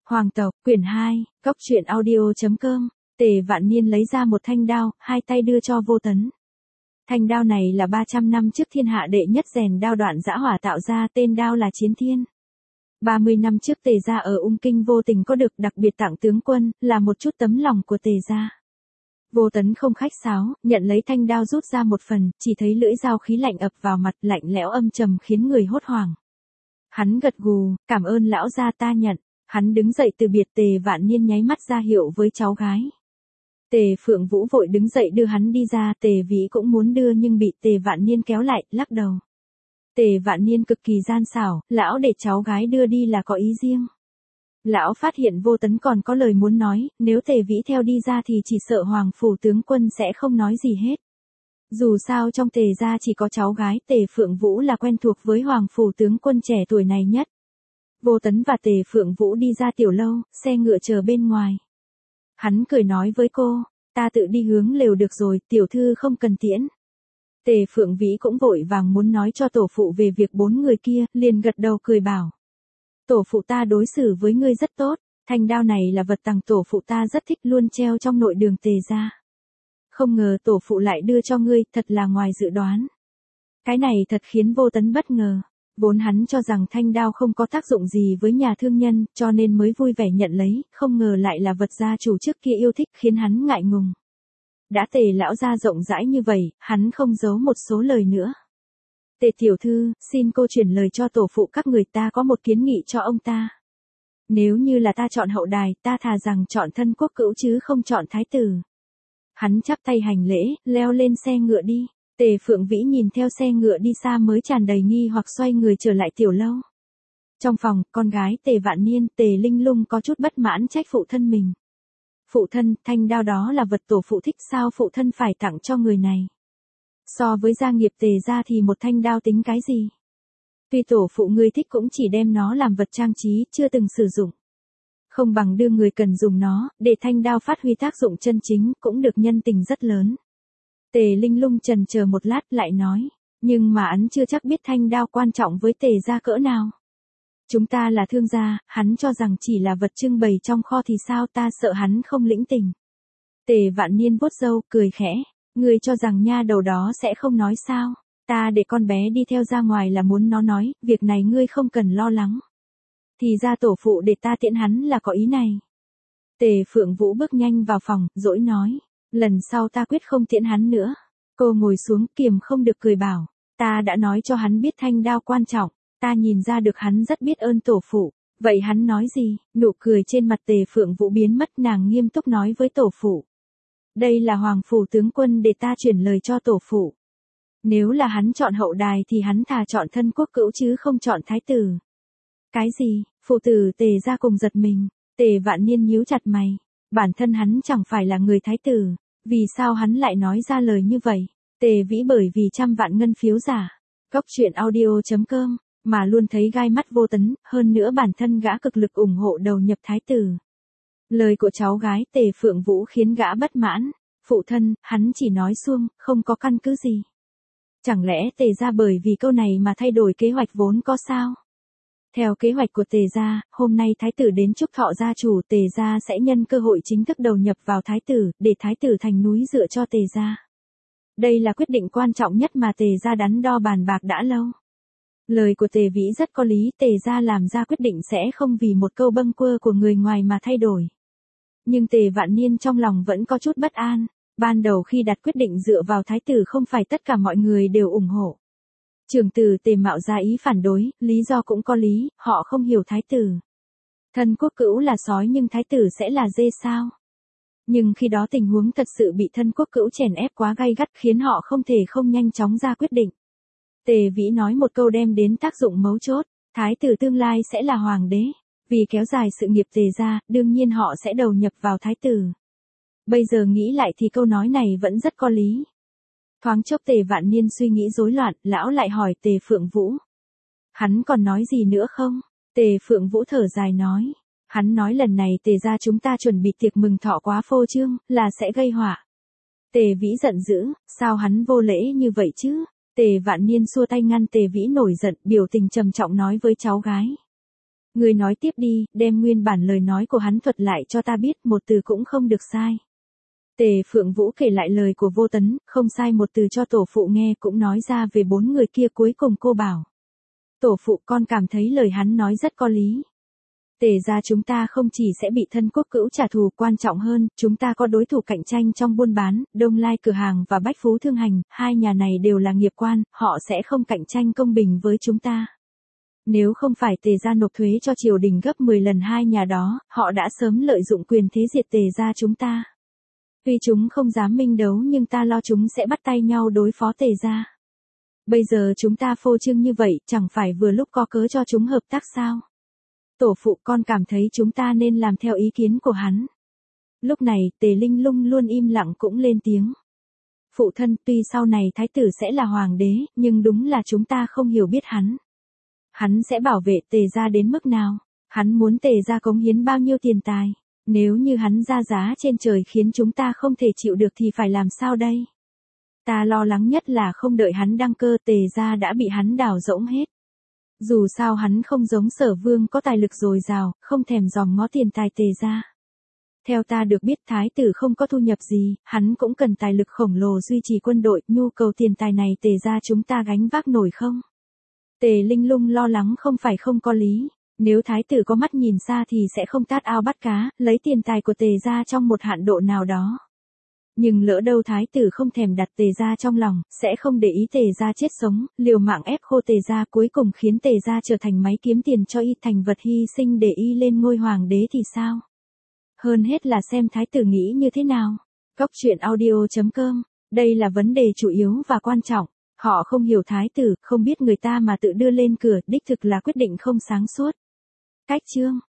Hoàng tộc, quyển 2, Cốc truyện audio.com, Tề Vạn Niên lấy ra một thanh đao, hai tay đưa cho Vô Tấn. Thanh đao này là 300 năm trước thiên hạ đệ nhất rèn đao Đoạn Dã Hỏa tạo ra, tên đao là Chiến Thiên. 30 năm trước Tề gia ở Ung Kinh vô tình có được đặc biệt tặng tướng quân, là một chút tấm lòng của Tề gia. Vô Tấn không khách sáo, nhận lấy thanh đao rút ra một phần, chỉ thấy lưỡi dao khí lạnh ập vào mặt, lạnh lẽo âm trầm khiến người hốt hoảng. Hắn gật gù, cảm ơn lão gia, ta nhận. Hắn đứng dậy từ biệt. Tề Vạn Niên nháy mắt ra hiệu với cháu gái. Tề Phượng Vũ vội đứng dậy đưa hắn đi ra, Tề Vĩ cũng muốn đưa nhưng bị Tề Vạn Niên kéo lại, lắc đầu. Tề Vạn Niên cực kỳ gian xảo, lão để cháu gái đưa đi là có ý riêng. Lão phát hiện Vô Tấn còn có lời muốn nói, nếu Tề Vĩ theo đi ra thì chỉ sợ Hoàng phủ tướng quân sẽ không nói gì hết. Dù sao trong Tề gia chỉ có cháu gái Tề Phượng Vũ là quen thuộc với Hoàng phủ tướng quân trẻ tuổi này nhất. Vô Tấn và Tề Phượng Vũ đi ra tiểu lâu, xe ngựa chờ bên ngoài. Hắn cười nói với cô, ta tự đi hướng lều được rồi, tiểu thư không cần tiễn. Tề Phượng Vĩ cũng vội vàng muốn nói cho tổ phụ về việc 4 người kia, liền gật đầu cười bảo. Tổ phụ ta đối xử với ngươi rất tốt, thanh đao này là vật tặng tổ phụ ta rất thích, luôn treo trong nội đường Tề gia. Không ngờ tổ phụ lại đưa cho ngươi, thật là ngoài dự đoán. Cái này thật khiến Vô Tấn bất ngờ. Vốn hắn cho rằng thanh đao không có tác dụng gì với nhà thương nhân, cho nên mới vui vẻ nhận lấy, không ngờ lại là vật gia chủ trước kia yêu thích, khiến hắn ngại ngùng. Đã Tề lão gia rộng rãi như vậy, hắn không giấu một số lời nữa. Tề tiểu thư, xin cô chuyển lời cho tổ phụ các người, ta có một kiến nghị cho ông ta. Nếu như là ta chọn hậu đài, ta thà rằng chọn thân quốc cữu chứ không chọn thái tử. Hắn chắp tay hành lễ, leo lên xe ngựa đi. Tề Phượng Vĩ nhìn theo xe ngựa đi xa mới tràn đầy nghi hoặc xoay người trở lại tiểu lâu. Trong phòng, con gái Tề Vạn Niên, Tề Linh Lung có chút bất mãn trách phụ thân mình. Phụ thân, thanh đao đó là vật tổ phụ thích, sao phụ thân phải tặng cho người này? So với gia nghiệp Tề gia thì một thanh đao tính cái gì? Tuy tổ phụ ngươi thích cũng chỉ đem nó làm vật trang trí, chưa từng sử dụng. Không bằng đưa người cần dùng nó, để thanh đao phát huy tác dụng chân chính, cũng được nhân tình rất lớn. Tề Linh Lung chần chờ một lát lại nói, nhưng mà hắn chưa chắc biết thanh đao quan trọng với Tề gia cỡ nào. Chúng ta là thương gia, hắn cho rằng chỉ là vật trưng bày trong kho thì sao, ta sợ hắn không lĩnh tình. Tề Vạn Niên vuốt râu, cười khẽ, ngươi cho rằng nha đầu đó sẽ không nói sao, ta để con bé đi theo ra ngoài là muốn nó nói, việc này ngươi không cần lo lắng. Thì ra tổ phụ để ta tiễn hắn là có ý này. Tề Phượng Vũ bước nhanh vào phòng, dỗi nói. Lần sau ta quyết không tiễn hắn nữa. Cô ngồi xuống, kiềm không được cười bảo. Ta đã nói cho hắn biết thanh đao quan trọng. Ta nhìn ra được hắn rất biết ơn tổ phụ. Vậy hắn nói gì? Nụ cười trên mặt Tề Phượng Vũ biến mất, nàng nghiêm túc nói với tổ phụ. Đây là Hoàng phủ tướng quân để ta chuyển lời cho tổ phụ. Nếu là hắn chọn hậu đài thì hắn thà chọn thân quốc cữu chứ không chọn thái tử. Cái gì? Phụ tử Tề gia cùng giật mình. Tề Vạn Niên nhíu chặt mày. Bản thân hắn chẳng phải là người thái tử, vì sao hắn lại nói ra lời như vậy? Tề Vĩ bởi vì 100 vạn ngân phiếu giả, Cốc truyện audio.com, mà luôn thấy gai mắt Vô Tấn, hơn nữa bản thân gã cực lực ủng hộ đầu nhập thái tử. Lời của cháu gái Tề Phượng Vũ khiến gã bất mãn, phụ thân, hắn chỉ nói suông, không có căn cứ gì. Chẳng lẽ Tề gia bởi vì câu này mà thay đổi kế hoạch vốn có sao? Theo kế hoạch của Tề gia, hôm nay thái tử đến chúc thọ gia chủ, Tề gia sẽ nhân cơ hội chính thức đầu nhập vào thái tử, để thái tử thành núi dựa cho Tề gia. Đây là quyết định quan trọng nhất mà Tề gia đắn đo bàn bạc đã lâu. Lời của Tề Vĩ rất có lý, Tề gia làm ra quyết định sẽ không vì một câu bâng quơ của người ngoài mà thay đổi. Nhưng Tề Vạn Niên trong lòng vẫn có chút bất an, ban đầu khi đặt quyết định dựa vào thái tử không phải tất cả mọi người đều ủng hộ. Trưởng tử Tề Mạo ra ý phản đối, lý do cũng có lý, họ không hiểu thái tử. Thân quốc cữu là sói nhưng thái tử sẽ là dê sao? Nhưng khi đó tình huống thật sự bị thân quốc cữu chèn ép quá gay gắt khiến họ không thể không nhanh chóng ra quyết định. Tề Vĩ nói một câu đem đến tác dụng mấu chốt, thái tử tương lai sẽ là hoàng đế. Vì kéo dài sự nghiệp Tề gia, đương nhiên họ sẽ đầu nhập vào thái tử. Bây giờ nghĩ lại thì câu nói này vẫn rất có lý. Thoáng chốc Tề Vạn Niên suy nghĩ rối loạn, lão lại hỏi Tề Phượng Vũ. Hắn còn nói gì nữa không? Tề Phượng Vũ thở dài nói. Hắn nói lần này Tề gia chúng ta chuẩn bị tiệc mừng thọ quá phô trương, là sẽ gây họa. Tề Vĩ giận dữ, sao hắn vô lễ như vậy chứ? Tề Vạn Niên xua tay ngăn Tề Vĩ nổi giận, biểu tình trầm trọng nói với cháu gái. Ngươi nói tiếp đi, đem nguyên bản lời nói của hắn thuật lại cho ta biết, một từ cũng không được sai. Tề Phượng Vũ kể lại lời của Vô Tấn, không sai một từ cho tổ phụ nghe, cũng nói ra về 4 người kia. Cuối cùng cô bảo: tổ phụ, con cảm thấy lời hắn nói rất có lý. Tề gia chúng ta không chỉ sẽ bị thân quốc cữu trả thù, quan trọng hơn, chúng ta có đối thủ cạnh tranh trong buôn bán, Đông Lai cửa hàng và Bách Phú thương hành, hai nhà này đều là nghiệp quan, họ sẽ không cạnh tranh công bình với chúng ta. Nếu không phải Tề gia nộp thuế cho triều đình gấp 10 lần hai nhà đó, họ đã sớm lợi dụng quyền thế diệt Tề gia chúng ta. Tuy chúng không dám minh đấu nhưng ta lo chúng sẽ bắt tay nhau đối phó Tề gia. Bây giờ chúng ta phô trương như vậy, chẳng phải vừa lúc có cớ cho chúng hợp tác sao? Tổ phụ, con cảm thấy chúng ta nên làm theo ý kiến của hắn. Lúc này, Tề Linh Lung luôn im lặng cũng lên tiếng. Phụ thân, tuy sau này thái tử sẽ là hoàng đế, nhưng đúng là chúng ta không hiểu biết hắn. Hắn sẽ bảo vệ Tề gia đến mức nào? Hắn muốn Tề gia cống hiến bao nhiêu tiền tài? Nếu như hắn ra giá trên trời khiến chúng ta không thể chịu được thì phải làm sao đây? Ta lo lắng nhất là không đợi hắn đăng cơ, Tề gia đã bị hắn đào rỗng hết. Dù sao hắn không giống Sở Vương có tài lực dồi dào, không thèm dòm ngó tiền tài Tề gia. Theo ta được biết thái tử không có thu nhập gì, hắn cũng cần tài lực khổng lồ duy trì quân đội, nhu cầu tiền tài này Tề gia chúng ta gánh vác nổi không? Tề Linh Lung lo lắng không phải không có lý. Nếu thái tử có mắt nhìn xa thì sẽ không tát ao bắt cá, lấy tiền tài của Tề gia trong một hạn độ nào đó. Nhưng lỡ đâu thái tử không thèm đặt Tề gia trong lòng, sẽ không để ý Tề gia chết sống, liều mạng ép khô Tề gia, cuối cùng khiến Tề gia trở thành máy kiếm tiền cho y, thành vật hy sinh để y lên ngôi hoàng đế thì sao? Hơn hết là xem thái tử nghĩ như thế nào. Góc truyện audio.com, đây là vấn đề chủ yếu và quan trọng. Họ không hiểu thái tử, không biết người ta mà tự đưa lên cửa, đích thực là quyết định không sáng suốt. Cách chương